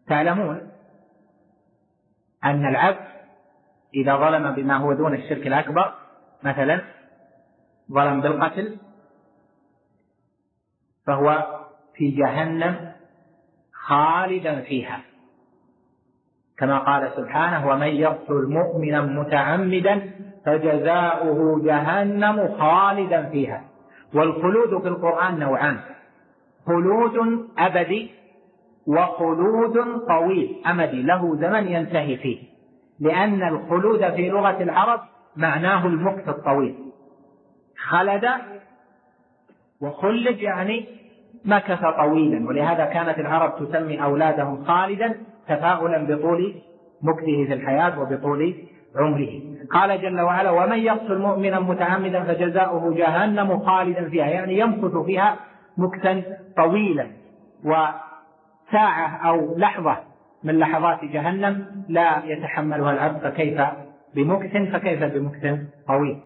تعلمون أن العبد إذا ظلم بما هو دون الشرك الأكبر، مثلا ظلم بالقتل، فهو في جهنم خالدا فيها، كما قال سبحانه: ومن يقتل مؤمنا متعمدا فجزاؤه جهنم خالدا فيها. والخلود في القرآن نوعان: خلود أبدي وخلود طويل أمدي له زمن ينتهي فيه، لأن الخلود في لغة العرب معناه المكث الطويل. خلد وخلد يعني مكث طويلا، ولهذا كانت العرب تسمي أولادهم خالدا تفاؤلا بطول مكثه في الحياة وبطول عمره. قال جل وعلا: ومن يقتل مؤمنا متعمدا فجزاؤه جهنم خالدا فيها، يعني يمكث فيها مكثا طويلا، وساعة أو لحظة من لحظات جهنم لا يتحملها العبد، فكيف بمكث طويل.